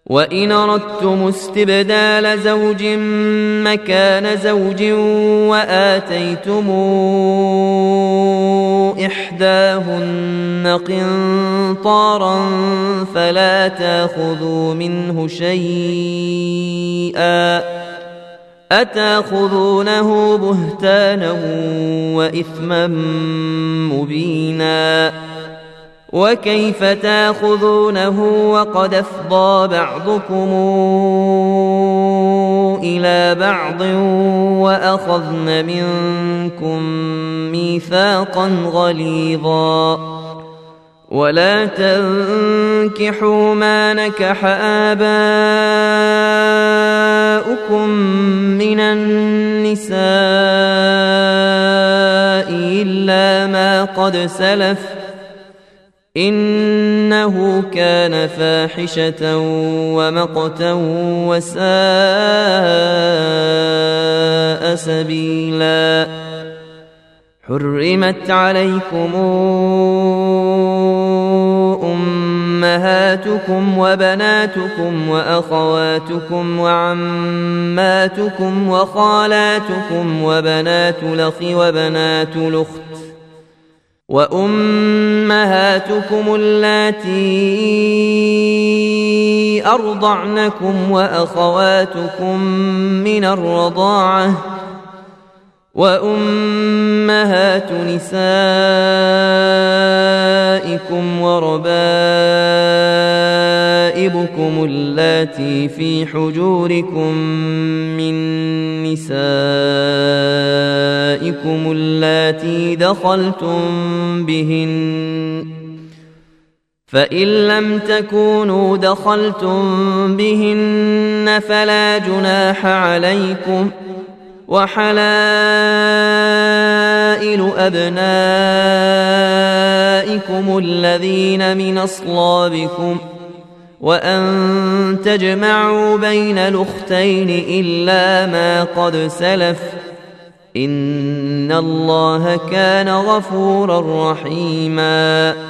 وإن أردتم استبدال زوج مكان زوج وآتيتم إحداهن قنطارا فلا تأخذوا منه شيئا أتأخذونه بهتانا وإثما مبينا وكيف تأخذونه وقد أفضى بعضكم إلى بعض وأخذن منكم ميثاقا غليظا ولا تنكحوا ما نكح آباؤكم من النساء إلا ما قد سلف إنه كان فاحشة ومقتا وساء سبيلا حرمت عليكم أمهاتكم وبناتكم وأخواتكم وعماتكم وخالاتكم وبنات الأخ وبنات الأخت وأمهاتكم اللاتي أرضعنكم وأخواتكم من الرضاعة وأمهات نسائكم وربائبكم اللاتي في حجوركم من نسائكم اللاتي دخلتم بهن فإن لم تكونوا دخلتم بهن فلا جناح عليكم وحلائل أبنائكم الذين من أصلابكم وأن تجمعوا بين الأختين إلا ما قد سلف إن الله كان غفورا رحيما